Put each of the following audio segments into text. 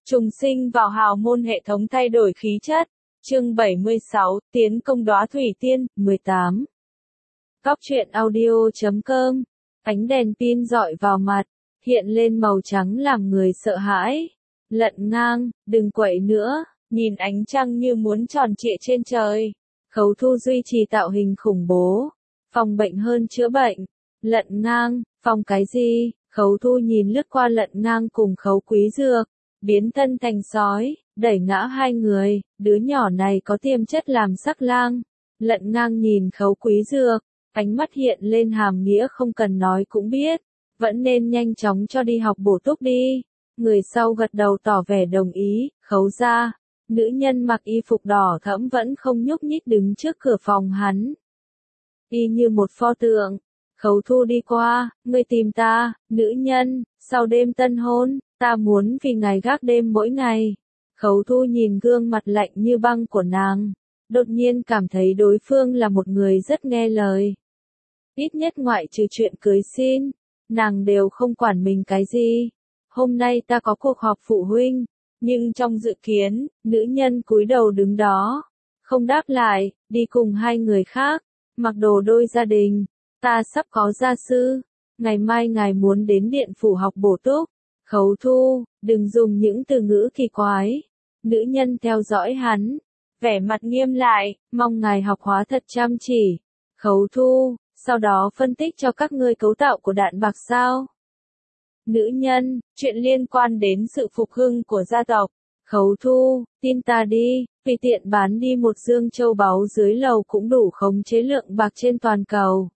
Trùng sinh vào hào môn hệ thống thay đổi khí chất. Chương 76, tiến công đóa thủy tiên, 18. Góc truyện audio.com. Ánh đèn pin rọi vào mặt, hiện lên màu trắng làm người sợ hãi. Lận Ngang, đừng quậy nữa, nhìn ánh trăng như muốn tròn trịa trên trời. Khấu Thu duy trì tạo hình khủng bố, phòng bệnh hơn chữa bệnh. Lận Ngang, phòng cái gì? Khấu Thu nhìn lướt qua Lận Ngang cùng Khấu Quý Dược, biến thân thành sói, đẩy ngã hai người, đứa nhỏ này có tiềm chất làm sắc lang. Lận Ngang nhìn Khấu Quý Dược, ánh mắt hiện lên hàm nghĩa không cần nói cũng biết, vẫn nên nhanh chóng cho đi học bổ túc đi. Người sau gật đầu tỏ vẻ đồng ý. Khấu gia, nữ nhân mặc y phục đỏ thẫm vẫn không nhúc nhích đứng trước cửa phòng hắn, y như một pho tượng. Khấu Thu đi qua, ngươi tìm ta, nữ nhân, sau đêm tân hôn, ta muốn vì ngài gác đêm mỗi ngày. Khấu Thu nhìn gương mặt lạnh như băng của nàng, đột nhiên cảm thấy đối phương là một người rất nghe lời. Ít nhất ngoại trừ chuyện cưới xin, nàng đều không quản mình cái gì. Hôm nay ta có cuộc họp phụ huynh, nhưng trong dự kiến, nữ nhân cúi đầu đứng đó, không đáp lại, đi cùng hai người khác, mặc đồ đôi gia đình. Ta sắp có gia sư, ngày mai ngài muốn đến điện phủ học bổ túc. Khấu Thu, đừng dùng những từ ngữ kỳ quái. Nữ nhân theo dõi hắn, vẻ mặt nghiêm lại, mong ngài học hóa thật chăm chỉ. Khấu Thu, sau đó phân tích cho các ngươi cấu tạo của đạn bạc sao. Nữ nhân, chuyện liên quan đến sự phục hưng của gia tộc. Khấu Thu, tin ta đi, vì tiện bán đi một dương châu báu dưới lầu cũng đủ khống chế lượng bạc trên toàn cầu.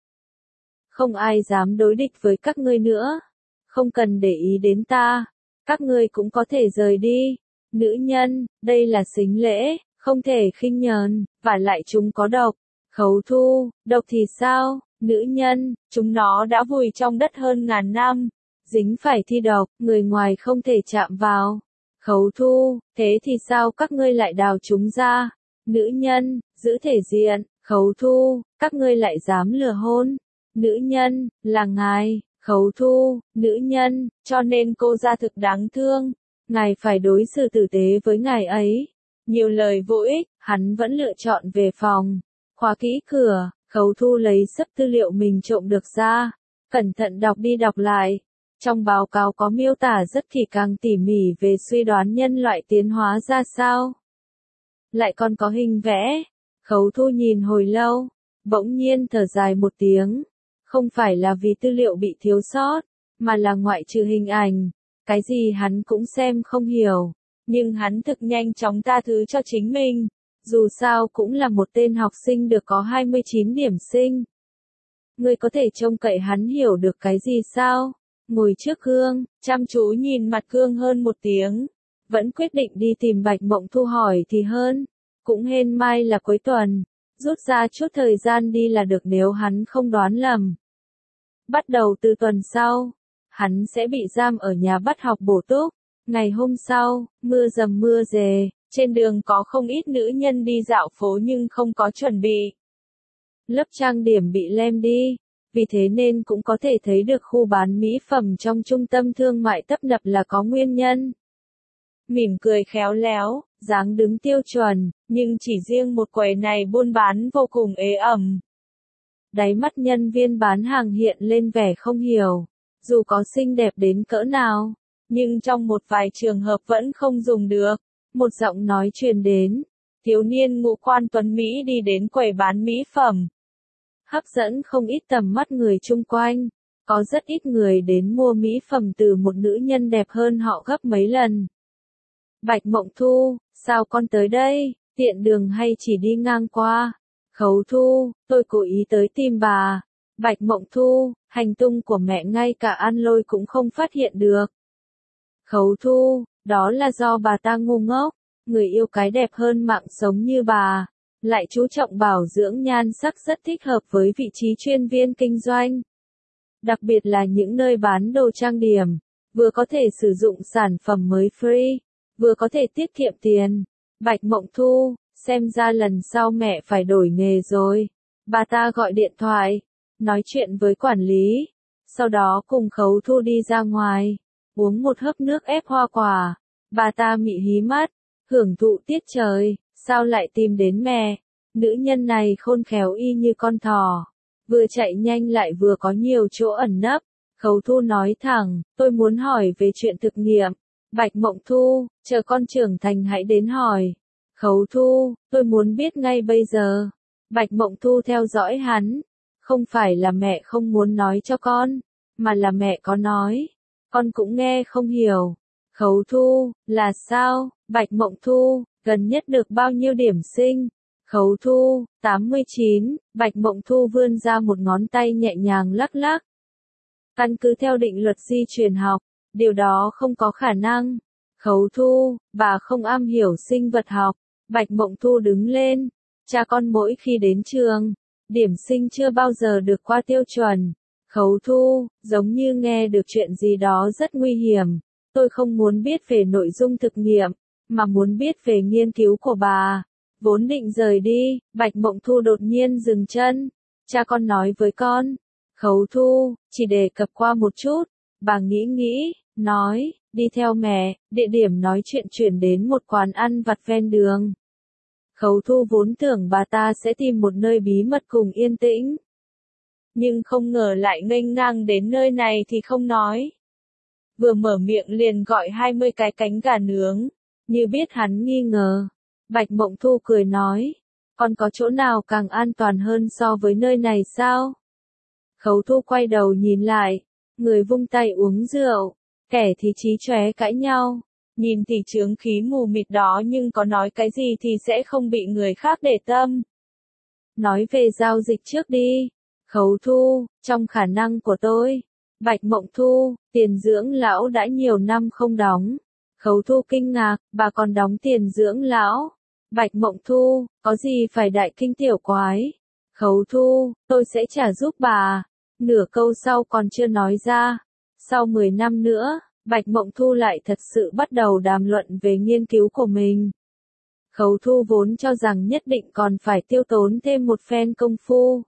Không ai dám đối địch với các ngươi nữa. Không cần để ý đến ta. Các ngươi cũng có thể rời đi. Nữ nhân, đây là sính lễ, không thể khinh nhờn, và lại chúng có độc. Khấu Thu, độc thì sao? Nữ nhân, chúng nó đã vùi trong đất hơn ngàn năm. Dính phải thi độc, người ngoài không thể chạm vào. Khấu Thu, thế thì sao các ngươi lại đào chúng ra? Nữ nhân, giữ thể diện. Khấu Thu, các ngươi lại dám lừa hôn. Nữ nhân, là ngài. Khấu Thu, nữ nhân, cho nên cô gia thực đáng thương. Ngài phải đối xử tử tế với ngài ấy. Nhiều lời vô ích, hắn vẫn lựa chọn về phòng. Khóa kỹ cửa, Khấu Thu lấy sấp tư liệu mình trộm được ra. Cẩn thận đọc đi đọc lại. Trong báo cáo có miêu tả rất kỹ càng tỉ mỉ về suy đoán nhân loại tiến hóa ra sao. Lại còn có hình vẽ. Khấu Thu nhìn hồi lâu, bỗng nhiên thở dài một tiếng. Không phải là vì tư liệu bị thiếu sót, mà là ngoại trừ hình ảnh, cái gì hắn cũng xem không hiểu. Nhưng hắn thực nhanh chóng tha thứ cho chính mình. Dù sao cũng là một tên học sinh được có 29 điểm sinh. Ngươi có thể trông cậy hắn hiểu được cái gì sao? Ngồi trước gương, chăm chú nhìn mặt gương hơn một tiếng. Vẫn quyết định đi tìm Bạch Mộng Thu hỏi thì hơn. Cũng hên mai là cuối tuần. Rút ra chút thời gian đi là được nếu hắn không đoán lầm. Bắt đầu từ tuần sau, hắn sẽ bị giam ở nhà bắt học bổ túc. Ngày hôm sau, mưa dầm mưa rề, trên đường có không ít nữ nhân đi dạo phố nhưng không có chuẩn bị. Lớp trang điểm bị lem đi, vì thế nên cũng có thể thấy được khu bán mỹ phẩm trong trung tâm thương mại tấp nập là có nguyên nhân. Mỉm cười khéo léo, dáng đứng tiêu chuẩn, nhưng chỉ riêng một quầy này buôn bán vô cùng ế ẩm. Đáy mắt nhân viên bán hàng hiện lên vẻ không hiểu, dù có xinh đẹp đến cỡ nào, nhưng trong một vài trường hợp vẫn không dùng được. Một giọng nói truyền đến, thiếu niên ngũ quan tuấn Mỹ đi đến quầy bán mỹ phẩm. Hấp dẫn không ít tầm mắt người chung quanh, có rất ít người đến mua mỹ phẩm từ một nữ nhân đẹp hơn họ gấp mấy lần. Bạch Mộng Thu, sao con tới đây, tiện đường hay chỉ đi ngang qua? Khấu Thu, tôi cố ý tới tìm bà. Bạch Mộng Thu, hành tung của mẹ ngay cả An Lôi cũng không phát hiện được. Khấu Thu, đó là do bà ta ngu ngốc, người yêu cái đẹp hơn mạng sống như bà, lại chú trọng bảo dưỡng nhan sắc rất thích hợp với vị trí chuyên viên kinh doanh. Đặc biệt là những nơi bán đồ trang điểm, vừa có thể sử dụng sản phẩm mới free, vừa có thể tiết kiệm tiền. Bạch Mộng Thu, xem ra lần sau mẹ phải đổi nghề rồi. Bà ta gọi điện thoại, nói chuyện với quản lý, sau đó cùng Khấu Thu đi ra ngoài, uống một hớp nước ép hoa quả, Bà ta mị hí mắt, hưởng thụ tiết trời, sao lại tìm đến mẹ? Nữ nhân này khôn khéo y như con thỏ, vừa chạy nhanh lại vừa có nhiều chỗ ẩn nấp. Khấu Thu nói thẳng, tôi muốn hỏi về chuyện thực nghiệm. Bạch Mộng Thu, chờ con trưởng thành hãy đến hỏi. Khấu Thu, tôi muốn biết ngay bây giờ. Bạch Mộng Thu theo dõi hắn. Không phải là mẹ không muốn nói cho con, mà là mẹ có nói. Con cũng nghe không hiểu. Khấu Thu, là sao? Bạch Mộng Thu, gần nhất được bao nhiêu điểm sinh? Khấu Thu, 89, Bạch Mộng Thu vươn ra một ngón tay nhẹ nhàng lắc lắc. Căn cứ theo định luật di truyền học, điều đó không có khả năng. Khấu Thu, bà không am hiểu sinh vật học. Bạch Mộng Thu đứng lên. Cha con mỗi khi đến trường, điểm sinh chưa bao giờ được qua tiêu chuẩn. Khấu Thu, giống như nghe được chuyện gì đó rất nguy hiểm. Tôi không muốn biết về nội dung thực nghiệm, mà muốn biết về nghiên cứu của bà. Vốn định rời đi, Bạch Mộng Thu đột nhiên dừng chân. Cha con nói với con. Khấu Thu, chỉ đề cập qua một chút. Bà nghĩ, nói, đi theo mẹ, địa điểm nói chuyện chuyển đến một quán ăn vặt ven đường. Khấu Thu vốn tưởng bà ta sẽ tìm một nơi bí mật cùng yên tĩnh. Nhưng không ngờ lại nghênh ngang đến nơi này thì không nói. Vừa mở miệng liền gọi 20 cái cánh gà nướng, như biết hắn nghi ngờ. Bạch Mộng Thu cười nói, còn có chỗ nào càng an toàn hơn so với nơi này sao? Khấu Thu quay đầu nhìn lại, người vung tay uống rượu, kẻ thì chí chóe cãi nhau, nhìn thì chướng khí mù mịt đó nhưng có nói cái gì thì sẽ không bị người khác để tâm. Nói về giao dịch trước đi. Khấu Thu, trong khả năng của tôi. Bạch Mộng Thu, tiền dưỡng lão đã nhiều năm không đóng. Khấu Thu kinh ngạc, bà còn đóng tiền dưỡng lão. Bạch Mộng Thu, có gì phải đại kinh tiểu quái. Khấu Thu, tôi sẽ trả giúp bà. Nửa câu sau còn chưa nói ra. Sau 10 năm nữa, Bạch Mộng Thu lại thật sự bắt đầu đàm luận về nghiên cứu của mình. Khấu Thu vốn cho rằng nhất định còn phải tiêu tốn thêm một phen công phu.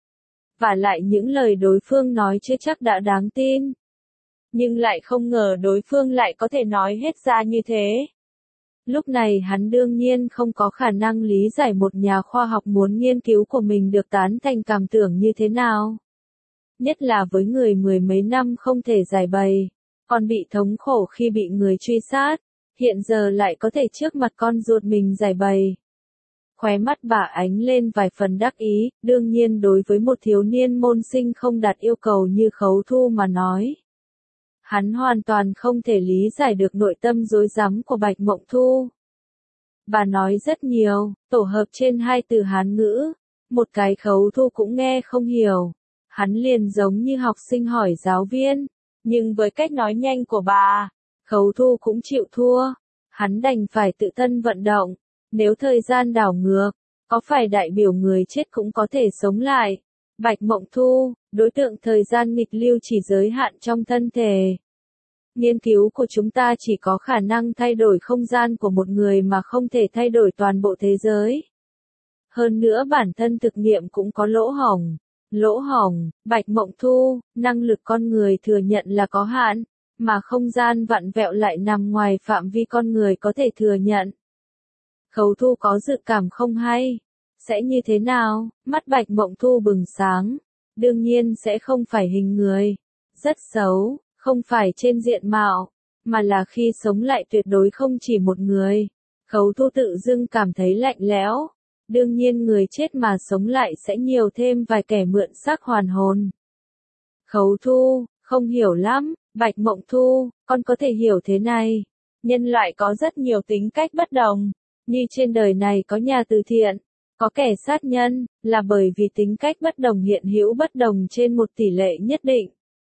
Và lại những lời đối phương nói chưa chắc đã đáng tin. Nhưng lại không ngờ đối phương lại có thể nói hết ra như thế. Lúc này hắn đương nhiên không có khả năng lý giải một nhà khoa học muốn nghiên cứu của mình được tán thành cảm tưởng như thế nào. Nhất là với người mười mấy năm không thể giải bày, còn bị thống khổ khi bị người truy sát, hiện giờ lại có thể trước mặt con ruột mình giải bày. Khóe mắt bà ánh lên vài phần đắc ý, đương nhiên đối với một thiếu niên môn sinh không đạt yêu cầu như Khấu Thu mà nói. Hắn hoàn toàn không thể lý giải được nội tâm rối rắm của Bạch Mộng Thu. Bà nói rất nhiều, tổ hợp trên hai từ Hán ngữ, một cái Khấu Thu cũng nghe không hiểu. Hắn liền giống như học sinh hỏi giáo viên, nhưng với cách nói nhanh của bà, Khấu Thu cũng chịu thua. Hắn đành phải tự thân vận động. Nếu thời gian đảo ngược, có phải đại biểu người chết cũng có thể sống lại? Bạch Mộng Thu, đối tượng thời gian nghịch lưu chỉ giới hạn trong thân thể. Nghiên cứu của chúng ta chỉ có khả năng thay đổi không gian của một người mà không thể thay đổi toàn bộ thế giới. Hơn nữa bản thân thực nghiệm cũng có lỗ hổng. Lỗ hổng, Bạch Mộng Thu, năng lực con người thừa nhận là có hạn, mà không gian vặn vẹo lại nằm ngoài phạm vi con người có thể thừa nhận. Khấu Thu có dự cảm không hay. Sẽ như thế nào? Mắt Bạch Mộng Thu bừng sáng. Đương nhiên sẽ không phải hình người. Rất xấu, không phải trên diện mạo, mà là khi sống lại tuyệt đối không chỉ một người. Khấu Thu tự dưng cảm thấy lạnh lẽo. Đương nhiên người chết mà sống lại sẽ nhiều thêm vài kẻ mượn xác hoàn hồn. Khấu Thu, không hiểu lắm. Bạch Mộng Thu, con có thể hiểu thế này. Nhân loại có rất nhiều tính cách bất đồng. Như trên đời này có nhà từ thiện, có kẻ sát nhân, là bởi vì tính cách bất đồng hiện hữu bất đồng trên một tỷ lệ nhất định.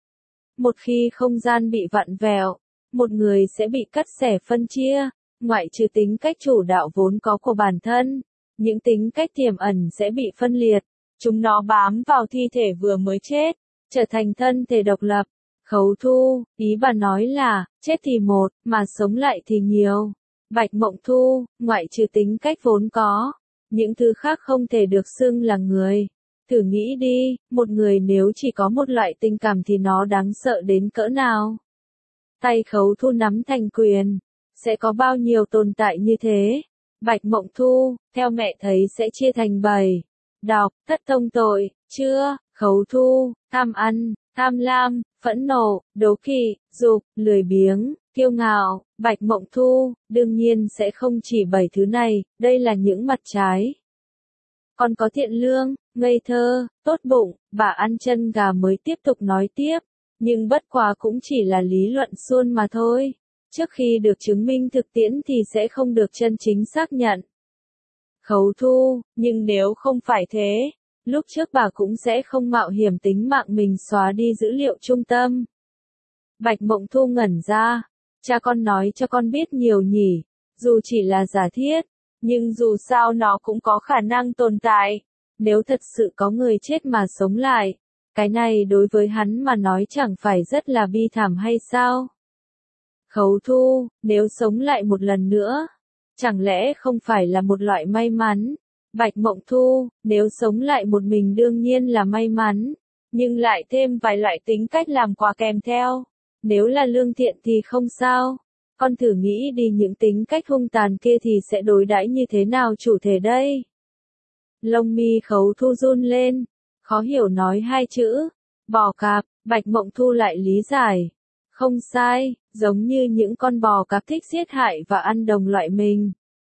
Một khi không gian bị vặn vẹo, một người sẽ bị cắt xẻ phân chia, ngoại trừ tính cách chủ đạo vốn có của bản thân, những tính cách tiềm ẩn sẽ bị phân liệt, chúng nó bám vào thi thể vừa mới chết, trở thành thân thể độc lập. Khấu Thu, ý bà nói là, chết thì một, mà sống lại thì nhiều. Bạch Mộng Thu, ngoại trừ tính cách vốn có, những thứ khác không thể được xưng là người. Thử nghĩ đi, một người nếu chỉ có một loại tình cảm thì nó đáng sợ đến cỡ nào. Tay Khấu Thu nắm thành quyền, sẽ có bao nhiêu tồn tại như thế? Bạch Mộng Thu, theo mẹ thấy sẽ chia thành 7. Đọc, Thất Thông Tội, chưa, Khấu Thu, tham ăn, tham lam, phẫn nộ, đố kỵ, dục, lười biếng, kiêu ngạo. Bạch Mộng Thu, đương nhiên sẽ không chỉ 7 thứ này, đây là những mặt trái. Còn có thiện lương, ngây thơ, tốt bụng, bà ăn chân gà mới tiếp tục nói tiếp, nhưng bất quá cũng chỉ là lý luận suông mà thôi. Trước khi được chứng minh thực tiễn thì sẽ không được chân chính xác nhận. Khấu Thu, nhưng nếu không phải thế, lúc trước bà cũng sẽ không mạo hiểm tính mạng mình xóa đi dữ liệu trung tâm. Bạch Mộng Thu ngẩn ra, cha con nói cho con biết nhiều nhỉ, dù chỉ là giả thiết, nhưng dù sao nó cũng có khả năng tồn tại. Nếu thật sự có người chết mà sống lại, cái này đối với hắn mà nói chẳng phải rất là bi thảm hay sao? Khấu Thu, nếu sống lại một lần nữa, chẳng lẽ không phải là một loại may mắn? Bạch Mộng Thu, nếu sống lại một mình đương nhiên là may mắn, nhưng lại thêm vài loại tính cách làm quà kèm theo. Nếu là lương thiện thì không sao. Con thử nghĩ đi những tính cách hung tàn kia thì sẽ đối đãi như thế nào chủ thể đây? Lông mi Khấu Thu run lên, khó hiểu nói hai chữ, bò cạp. Bạch Mộng Thu lại lý giải. Không sai, giống như những con bò cạp thích giết hại và ăn đồng loại mình.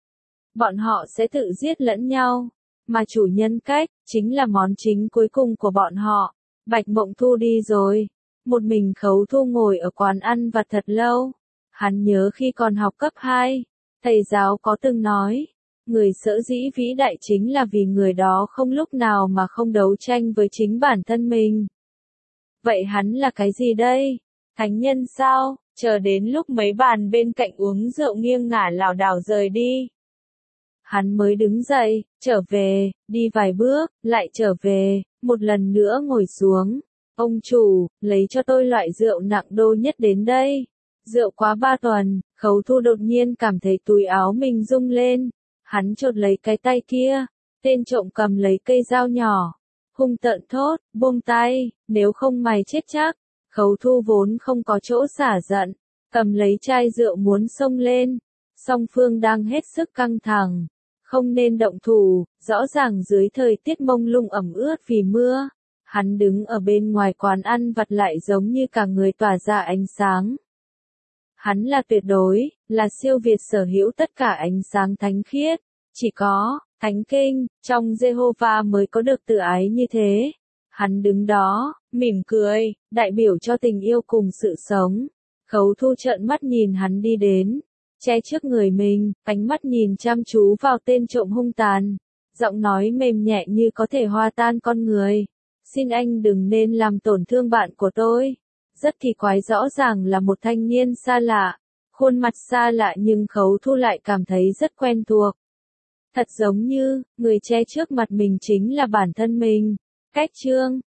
Bọn họ sẽ tự giết lẫn nhau, mà chủ nhân cách, chính là món chính cuối cùng của bọn họ. Bạch Mộng Thu đi rồi, một mình Khấu Thu ngồi ở quán ăn vặt thật lâu. Hắn nhớ khi còn học cấp 2, thầy giáo có từng nói, người sở dĩ vĩ đại chính là vì người đó không lúc nào mà không đấu tranh với chính bản thân mình. Vậy hắn là cái gì đây? Thánh nhân sao? Chờ đến lúc mấy bàn bên cạnh uống rượu nghiêng ngả lảo đảo rời đi, hắn mới đứng dậy, trở về, đi vài bước, lại trở về, một lần nữa ngồi xuống. Ông chủ, lấy cho tôi loại rượu nặng đô nhất đến đây. Rượu quá 3 tuần, Khấu Thu đột nhiên cảm thấy túi áo mình rung lên. Hắn chộp lấy cái tay kia, tên trộm cầm lấy cây dao nhỏ, hung tợn thốt, buông tay, nếu không mày chết chắc. Khấu Thu vốn không có chỗ xả giận, cầm lấy chai rượu muốn xông lên. Song phương đang hết sức căng thẳng, không nên động thủ, rõ ràng dưới thời tiết mông lung ẩm ướt vì mưa. Hắn đứng ở bên ngoài quán ăn vặt lại giống như cả người tỏa ra ánh sáng. Hắn là tuyệt đối, là siêu việt sở hữu tất cả ánh sáng thánh khiết. Chỉ có, thánh kinh, trong Jehovah mới có được tự ái như thế. Hắn đứng đó, mỉm cười, đại biểu cho tình yêu cùng sự sống. Khấu Thu trợn mắt nhìn hắn đi đến, che trước người mình, ánh mắt nhìn chăm chú vào tên trộm hung tàn. Giọng nói mềm nhẹ như có thể hòa tan con người. Xin anh đừng nên làm tổn thương bạn của tôi. Rất kỳ quái, rõ ràng là một thanh niên xa lạ. Khuôn mặt xa lạ nhưng Khấu Thu lại cảm thấy rất quen thuộc. Thật giống như, người che trước mặt mình chính là bản thân mình. Cách chương